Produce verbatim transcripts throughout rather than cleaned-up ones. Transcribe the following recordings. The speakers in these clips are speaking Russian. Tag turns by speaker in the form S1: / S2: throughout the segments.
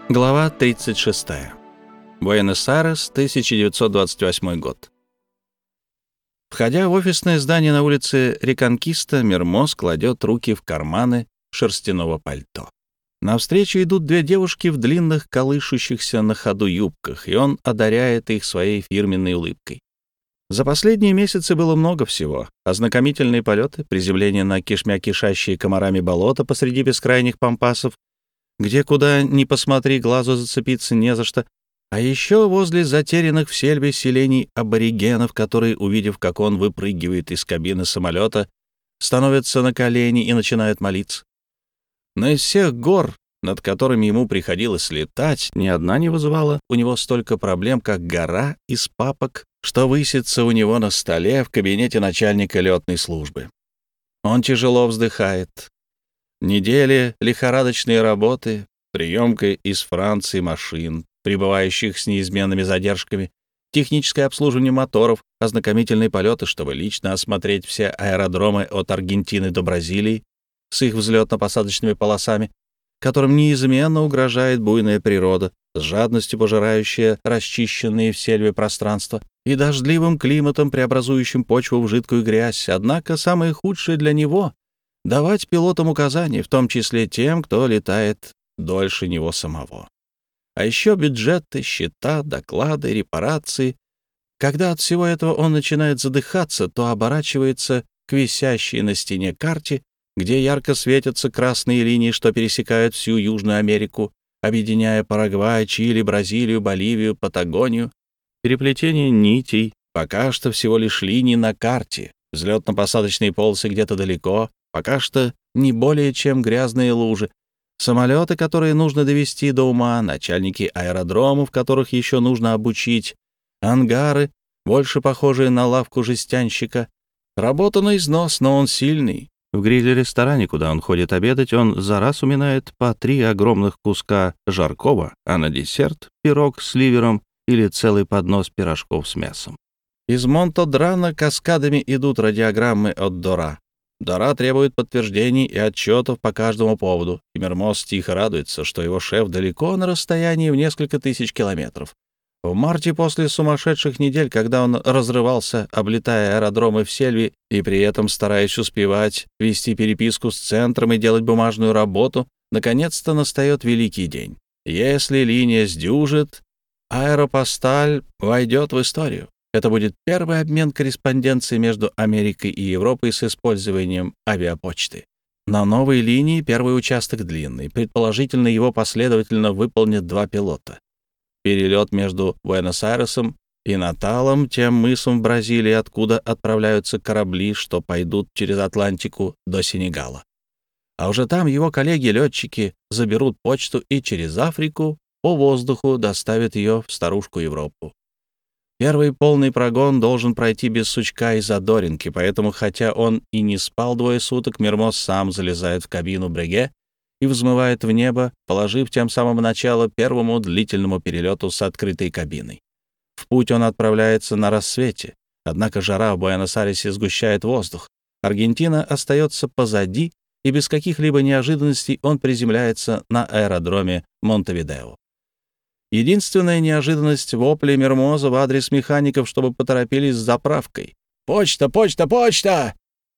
S1: Глава тридцать шесть. Буэнос-Айрес, тысяча девятьсот двадцать восьмой год. Входя в офисное здание на улице Реконкиста, Мермоз кладет руки в карманы шерстяного пальто. Навстречу идут две девушки в длинных, колышущихся на ходу юбках, и он одаряет их своей фирменной улыбкой. За последние месяцы было много всего. Ознакомительные полеты, приземление на кишмя кишащие комарами болота посреди бескрайних пампасов, где куда ни посмотри, глазу зацепиться не за что, а еще возле затерянных в сельве селений аборигенов, которые, увидев, как он выпрыгивает из кабины самолета, становятся на колени и начинают молиться. Но из всех гор, над которыми ему приходилось летать, ни одна не вызывала у него столько проблем, как гора из папок, что высится у него на столе в кабинете начальника летной службы. Он тяжело вздыхает. Недели лихорадочной работы, приемка из Франции машин, прибывающих с неизменными задержками, техническое обслуживание моторов, ознакомительные полеты, чтобы лично осмотреть все аэродромы от Аргентины до Бразилии с их взлетно-посадочными полосами, которым неизменно угрожает буйная природа, с жадностью пожирающая расчищенные в сельве пространства, и дождливым климатом, преобразующим почву в жидкую грязь. Однако самое худшее для него — давать пилотам указания, в том числе тем, кто летает дольше него самого. А еще бюджеты, счета, доклады, репарации. Когда от всего этого он начинает задыхаться, то оборачивается к висящей на стене карте, где ярко светятся красные линии, что пересекают всю Южную Америку, объединяя Парагвай, Чили, Бразилию, Боливию, Патагонию. Переплетение нитей, пока что всего лишь линии на карте, взлетно-посадочные полосы где-то далеко, пока что не более чем грязные лужи, самолеты, которые нужно довести до ума, начальники аэродромов, которых еще нужно обучить, ангары, больше похожие на лавку жестянщика. Работа на износ, но он сильный. В гриле-ресторане, куда он ходит обедать, он за раз уминает по три огромных куска жаркого, а на десерт — пирог с ливером или целый поднос пирожков с мясом. Из Монтодрана каскадами идут радиограммы от Дора. Дора требует подтверждений и отчетов по каждому поводу, и Мермоз тихо радуется, что его шеф далеко на расстоянии в несколько тысяч километров. В марте, после сумасшедших недель, когда он разрывался, облетая аэродромы в сельве и при этом стараясь успевать вести переписку с центром и делать бумажную работу, наконец-то настает великий день. Если линия сдюжит, Аэропосталь войдет в историю. Это будет первый обмен корреспонденцией между Америкой и Европой с использованием авиапочты. На новой линии первый участок длинный. Предположительно, его последовательно выполнят два пилота. Перелет между Буэнос-Айресом и Наталом, тем мысом в Бразилии, откуда отправляются корабли, что пойдут через Атлантику до Сенегала. А уже там его коллеги-летчики заберут почту и через Африку по воздуху доставят ее в старушку Европу. Первый полный прогон должен пройти без сучка и задоринки, поэтому, хотя он и не спал двое суток, Мермоз сам залезает в кабину Бреге и взмывает в небо, положив тем самым начало первому длительному перелету с открытой кабиной. В путь он отправляется на рассвете, однако жара в Буэнос-Айресе сгущает воздух. Аргентина остается позади, и без каких-либо неожиданностей он приземляется на аэродроме Монтевидео. Единственная неожиданность — вопли Мермоза в адрес механиков, чтобы поторопились с заправкой. «Почта! Почта! Почта!»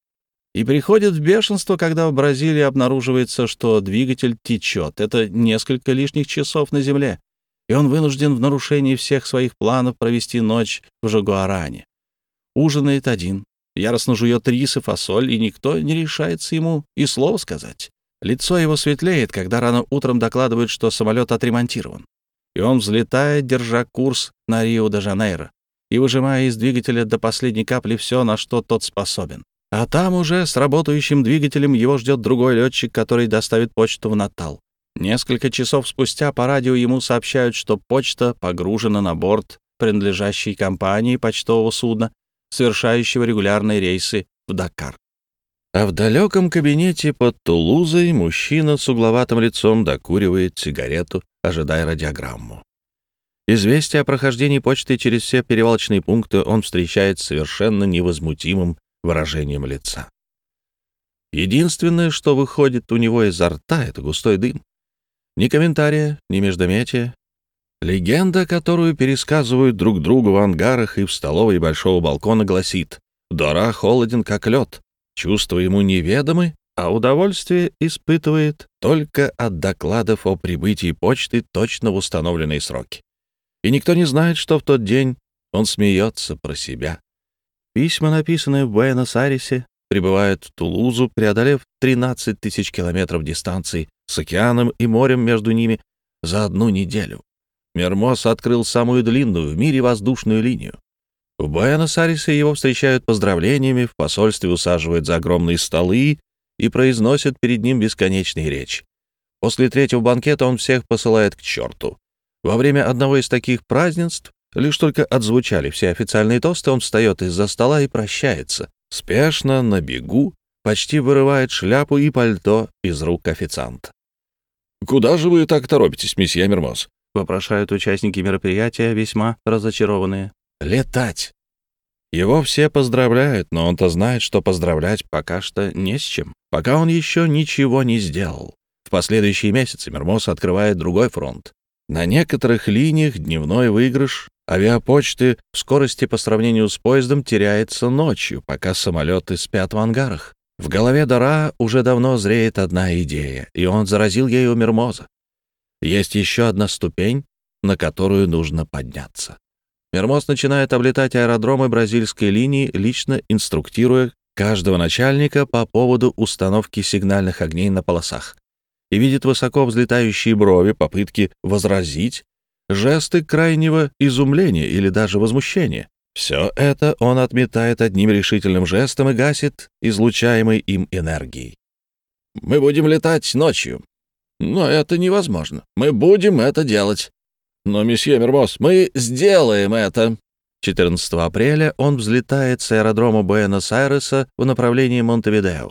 S1: И приходит в бешенство, когда в Бразилии обнаруживается, что двигатель течет. Это несколько лишних часов на земле, и он вынужден в нарушении всех своих планов провести ночь в Жагуаране. Ужинает один, яростно жует рис и фасоль, и никто не решается ему и слова сказать. Лицо его светлеет, когда рано утром докладывают, что самолет отремонтирован. И он взлетает, держа курс на Рио-де-Жанейро и выжимая из двигателя до последней капли все, на что тот способен. А там уже с работающим двигателем его ждет другой летчик, который доставит почту в Натал. Несколько часов спустя по радио ему сообщают, что почта погружена на борт принадлежащей компании почтового судна, совершающего регулярные рейсы в Дакар. А в далеком кабинете под Тулузой мужчина с угловатым лицом докуривает сигарету, ожидая радиограмму. Известие о прохождении почты через все перевалочные пункты он встречает с совершенно невозмутимым выражением лица. Единственное, что выходит у него изо рта, — это густой дым. Ни комментария, ни междометия. Легенда, которую пересказывают друг другу в ангарах и в столовой большого балкона, гласит: Дора холоден, как лед, чувства ему неведомы, а удовольствие испытывает только от докладов о прибытии почты точно в установленные сроки. И никто не знает, что в тот день он смеется про себя. Письма, написанные в Буэнос-Айресе, прибывают в Тулузу, преодолев тринадцать тысяч километров дистанции с океаном и морем между ними за одну неделю. Мермоз открыл самую длинную в мире воздушную линию. В Буэнос-Айресе его встречают поздравлениями, в посольстве усаживают за огромные столы и произносят перед ним бесконечные речи. После третьего банкета он всех посылает к черту. Во время одного из таких празднеств, лишь только отзвучали все официальные тосты, он встает из-за стола и прощается. Спешно, на бегу, почти вырывает шляпу и пальто из рук официанта. «Куда же вы так торопитесь, месье Мермоз?» — вопрошают участники мероприятия, весьма разочарованные. «Летать!» Его все поздравляют, но он-то знает, что поздравлять пока что не с чем, пока он еще ничего не сделал. В последующие месяцы Мермоз открывает другой фронт. На некоторых линиях дневной выигрыш авиапочты в скорости по сравнению с поездом теряется ночью, пока самолеты спят в ангарах. В голове Дора уже давно зреет одна идея, и он заразил ею Мермоза. Есть еще одна ступень, на которую нужно подняться. Мермоз начинает облетать аэродромы бразильской линии, лично инструктируя каждого начальника по поводу установки сигнальных огней на полосах, и видит высоко взлетающие брови, попытки возразить, жесты крайнего изумления или даже возмущения. Все это он отметает одним решительным жестом и гасит излучаемой им энергией. «Мы будем летать ночью. Но это невозможно. Мы будем это делать. Но, месье Мермоз, мы сделаем это». четырнадцатого апреля он взлетает с аэродрома Буэнос-Айреса в направлении Монтевидео.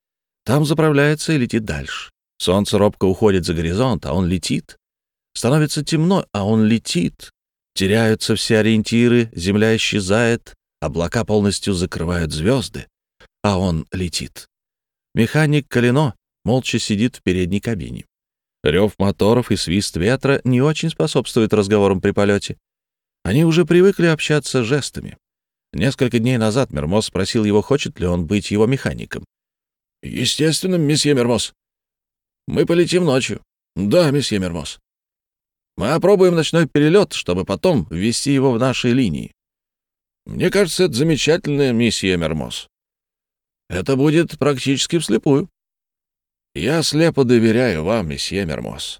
S1: Там заправляется и летит дальше. Солнце робко уходит за горизонт, а он летит. Становится темно, а он летит. Теряются все ориентиры, земля исчезает, облака полностью закрывают звезды, а он летит. Механик Калино молча сидит в передней кабине. Рев моторов и свист ветра не очень способствуют разговорам при полете. Они уже привыкли общаться жестами. Несколько дней назад Мермоз спросил его, хочет ли он быть его механиком. «Естественно, месье Мермоз. Мы полетим ночью». «Да, месье Мермоз. Мы опробуем ночной перелет, чтобы потом ввести его в наши линии». «Мне кажется, это замечательно, месье Мермоз. Это будет практически вслепую». «Я слепо доверяю вам, месье Мермоз».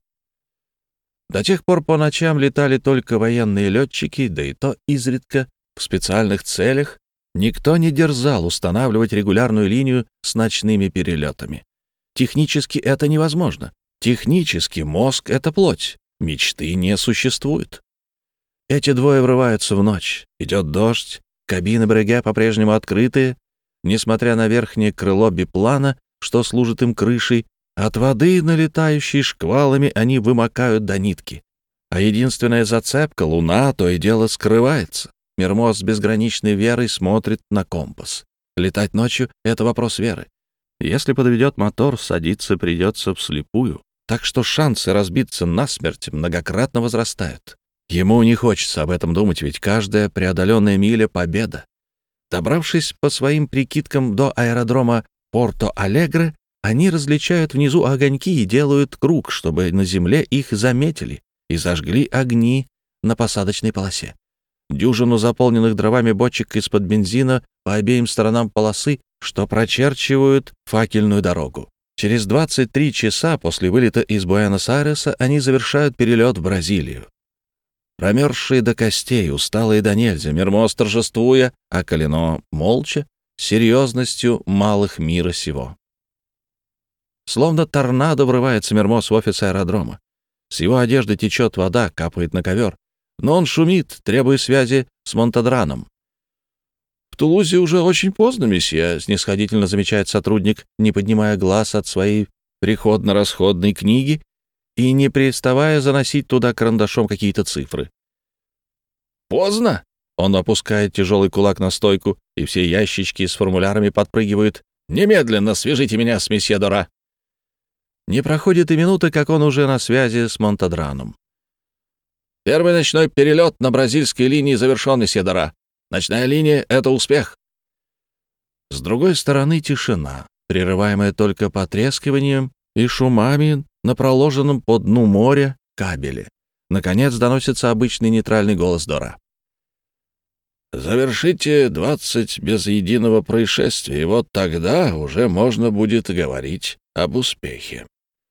S1: До тех пор по ночам летали только военные летчики, да и то изредка в специальных целях. Никто не дерзал устанавливать регулярную линию с ночными перелетами. Технически это невозможно. Технически мозг — это плоть. Мечты не существует. Эти двое врываются в ночь. Идет дождь, кабины Бреге по-прежнему открытые, несмотря на верхнее крыло биплана, что служит им крышей. От воды, налетающей шквалами, они вымокают до нитки. А единственная зацепка, луна, то и дело скрывается. Мермоз с безграничной верой смотрит на компас. Летать ночью — это вопрос веры. Если подведет мотор, садиться придется вслепую. Так что шансы разбиться насмерть многократно возрастают. Ему не хочется об этом думать, ведь каждая преодоленная миля — победа. Добравшись по своим прикидкам до аэродрома Порто-Алегре, они различают внизу огоньки и делают круг, чтобы на земле их заметили, и зажгли огни на посадочной полосе. Дюжину заполненных дровами бочек из-под бензина по обеим сторонам полосы, что прочерчивают факельную дорогу. Через двадцать три часа после вылета из Буэнос-Айреса они завершают перелет в Бразилию. Промерзшие до костей, усталые до нельзя, Мермоз торжествуя, а Калино молча, с серьезностью малых мира сего. Словно торнадо врывается Мермоз в офис аэродрома. С его одежды течет вода, капает на ковер, но он шумит, требуя связи с Монтадраном. «В Тулузе уже очень поздно, месье», — снисходительно замечает сотрудник, не поднимая глаз от своей приходно-расходной книги и не переставая заносить туда карандашом какие-то цифры. «Поздно?» — он опускает тяжелый кулак на стойку, и все ящички с формулярами подпрыгивают. «Немедленно свяжите меня с месье Дора». Не проходит и минуты, как он уже на связи с Монтадраном.
S2: «Первый ночной перелет на бразильской линии завершен, месье Дора. Ночная линия — это успех».
S1: С другой стороны тишина, прерываемая только потрескиванием и шумами на проложенном по дну моря кабеле. Наконец доносится обычный нейтральный голос Дора.
S2: «Завершите двадцать без единого происшествия, и вот тогда уже можно будет говорить об успехе».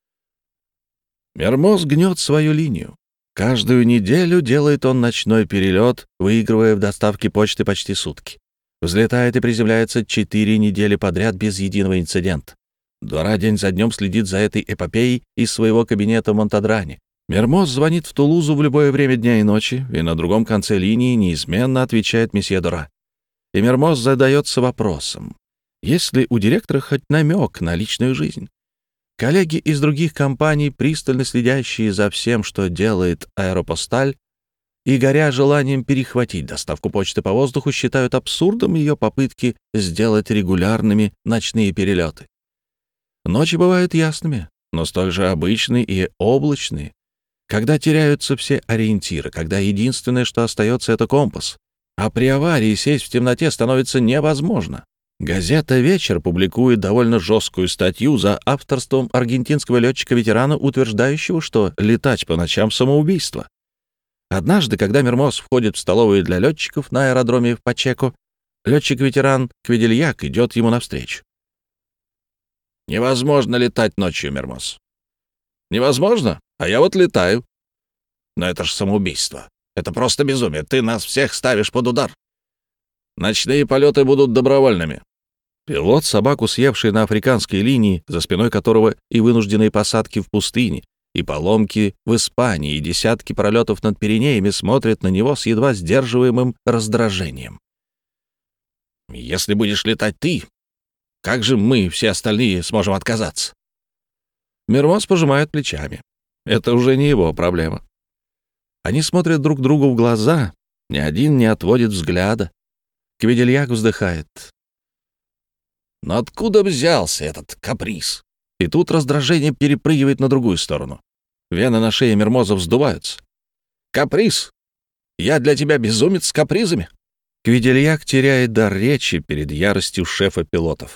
S1: Мермоз гнет свою линию. Каждую неделю делает он ночной перелет, выигрывая в доставке почты почти сутки. Взлетает и приземляется четыре недели подряд без единого инцидента. Дора день за днем следит за этой эпопеей из своего кабинета в Монтадране. Мермоз звонит в Тулузу в любое время дня и ночи, и на другом конце линии неизменно отвечает месье Дора. И Мермоз задается вопросом, есть ли у директора хоть намек на личную жизнь? Коллеги из других компаний, пристально следящие за всем, что делает Аэропосталь, и, горя желанием перехватить доставку почты по воздуху, считают абсурдом ее попытки сделать регулярными ночные перелеты. Ночи бывают ясными, но столь же обычные и облачные, когда теряются все ориентиры, когда единственное, что остается, — это компас. А при аварии сесть в темноте становится невозможно. Газета «Вечер» публикует довольно жесткую статью за авторством аргентинского летчика-ветерана, утверждающего, что летать по ночам — самоубийство. Однажды, когда Мермоз входит в столовую для летчиков на аэродроме в Пачеко, летчик-ветеран Квидельяк идет ему навстречу.
S2: «Невозможно летать ночью, Мермоз». «Невозможно? А я вот летаю». «Но это ж самоубийство. Это просто безумие. Ты нас всех ставишь под удар. Ночные полеты будут добровольными».
S1: Пилот, собаку съевший на африканской линии, за спиной которого и вынужденные посадки в пустыне, и поломки в Испании, и десятки пролетов над Пиренеями, смотрят на него с едва сдерживаемым раздражением.
S2: «Если будешь летать ты, как же мы, все остальные, сможем отказаться?»
S1: Мермоз пожимает плечами. Это уже не его проблема. Они смотрят друг другу в глаза, ни один не отводит взгляда. Квидельяк вздыхает.
S2: «Но откуда взялся этот каприз?»
S1: И тут раздражение перепрыгивает на другую сторону. Вены на шее Мермоза вздуваются.
S2: «Каприз? Я для тебя безумец с капризами?»
S1: Квидельяк теряет дар речи перед яростью шефа пилотов.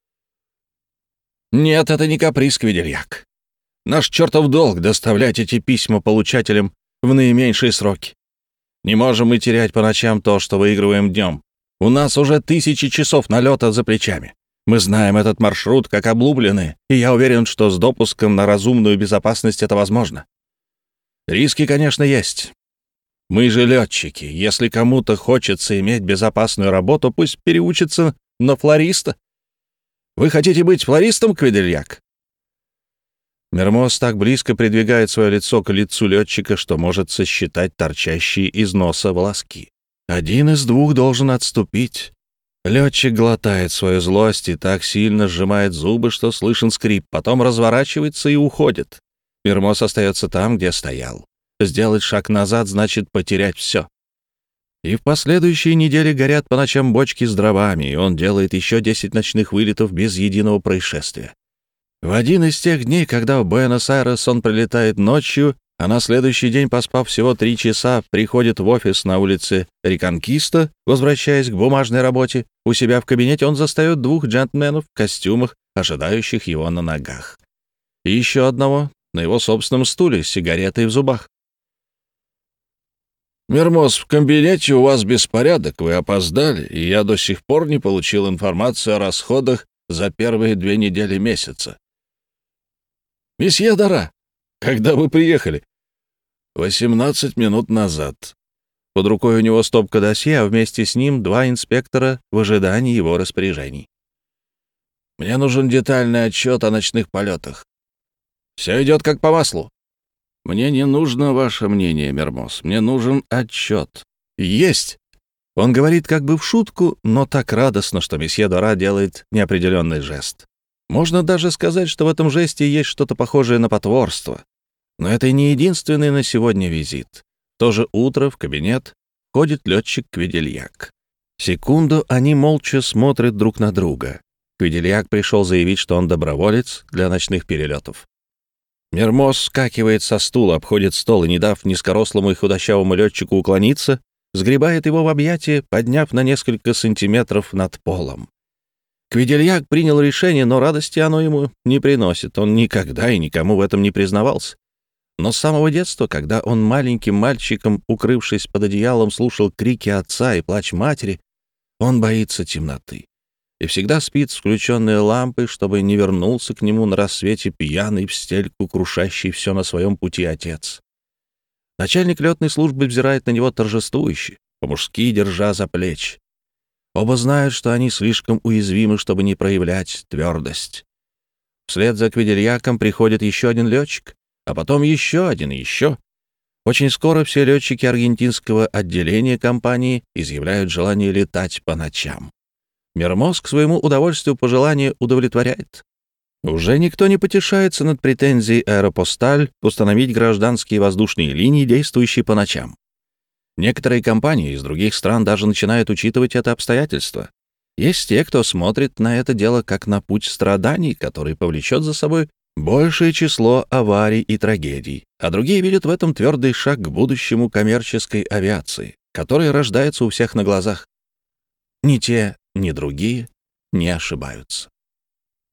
S2: «Нет, это не каприз, Квидельяк. Наш чертов долг — доставлять эти письма получателям в наименьшие сроки. Не можем мы терять по ночам то, что выигрываем днем. У нас уже тысячи часов налета за плечами. Мы знаем этот маршрут как облупленный, и я уверен, что с допуском на разумную безопасность это возможно. Риски, конечно, есть. Мы же летчики. Если кому-то хочется иметь безопасную работу, пусть переучится на флориста. Вы хотите быть флористом, Квидельяк?» Мермоз так близко придвигает свое лицо к лицу летчика, что может сосчитать торчащие из носа волоски. Один из двух должен отступить. Летчик глотает свою злость и так сильно сжимает зубы, что слышен скрип, потом разворачивается и уходит. Мермоз остается там, где стоял. Сделать шаг назад значит потерять все. И в последующие недели горят по ночам бочки с дровами, и он делает еще десять ночных вылетов без единого происшествия. В один из тех дней, когда в Буэнос-Айрес он прилетает ночью, а на следующий день, поспав всего три часа, приходит в офис на улице Реконкиста, возвращаясь к бумажной работе, у себя в кабинете он застает двух джентльменов в костюмах, ожидающих его на ногах. И еще одного на его собственном стуле с сигаретой в зубах. «Мермоз, в кабинете у вас беспорядок, вы опоздали, и я до сих пор не получил информацию о расходах за первые две недели месяца».
S1: «Месье Дора, когда вы приехали?»
S2: «Восемнадцать минут назад».
S1: Под рукой у него стопка досье, а вместе с ним два инспектора в ожидании его распоряжений.
S2: «Мне нужен детальный отчет о ночных полетах». «Все идет как по маслу».
S1: «Мне не нужно ваше мнение, Мермоз. Мне нужен отчет». «Есть!» Он говорит как бы в шутку, но так радостно, что месье Дора делает неопределенный жест. Можно даже сказать, что в этом жесте есть что-то похожее на потворство. Но это не единственный на сегодня визит. В то же утро в кабинет входит летчик Квидельяк. Секунду они молча смотрят друг на друга. Квидельяк пришел заявить, что он доброволец для ночных перелетов. Мермоз скакивает со стула, обходит стол и, не дав низкорослому и худощавому летчику уклониться, сгребает его в объятия, подняв на несколько сантиметров над полом. Квидельяк принял решение, но радости оно ему не приносит. Он никогда и никому в этом не признавался. Но с самого детства, когда он маленьким мальчиком, укрывшись под одеялом, слушал крики отца и плач матери, он боится темноты и всегда спит с включенной лампой, чтобы не вернулся к нему на рассвете пьяный в стельку, крушащий все на своем пути отец. Начальник летной службы взирает на него торжествующе, по-мужски держа за плечи. Оба знают, что они слишком уязвимы, чтобы не проявлять твердость. Вслед за Квидельяком приходит еще один летчик, а потом еще один и еще. Очень скоро все летчики аргентинского отделения компании изъявляют желание летать по ночам. Мермоз к своему удовольствию пожелание удовлетворяет. Уже никто не потешается над претензией «Аэропосталь» установить гражданские воздушные линии, действующие по ночам. Некоторые компании из других стран даже начинают учитывать это обстоятельство. Есть те, кто смотрит на это дело как на путь страданий, который повлечет за собой большее число аварий и трагедий, а другие видят в этом твердый шаг к будущему коммерческой авиации, которая рождается у всех на глазах. Ни те, ни другие не ошибаются.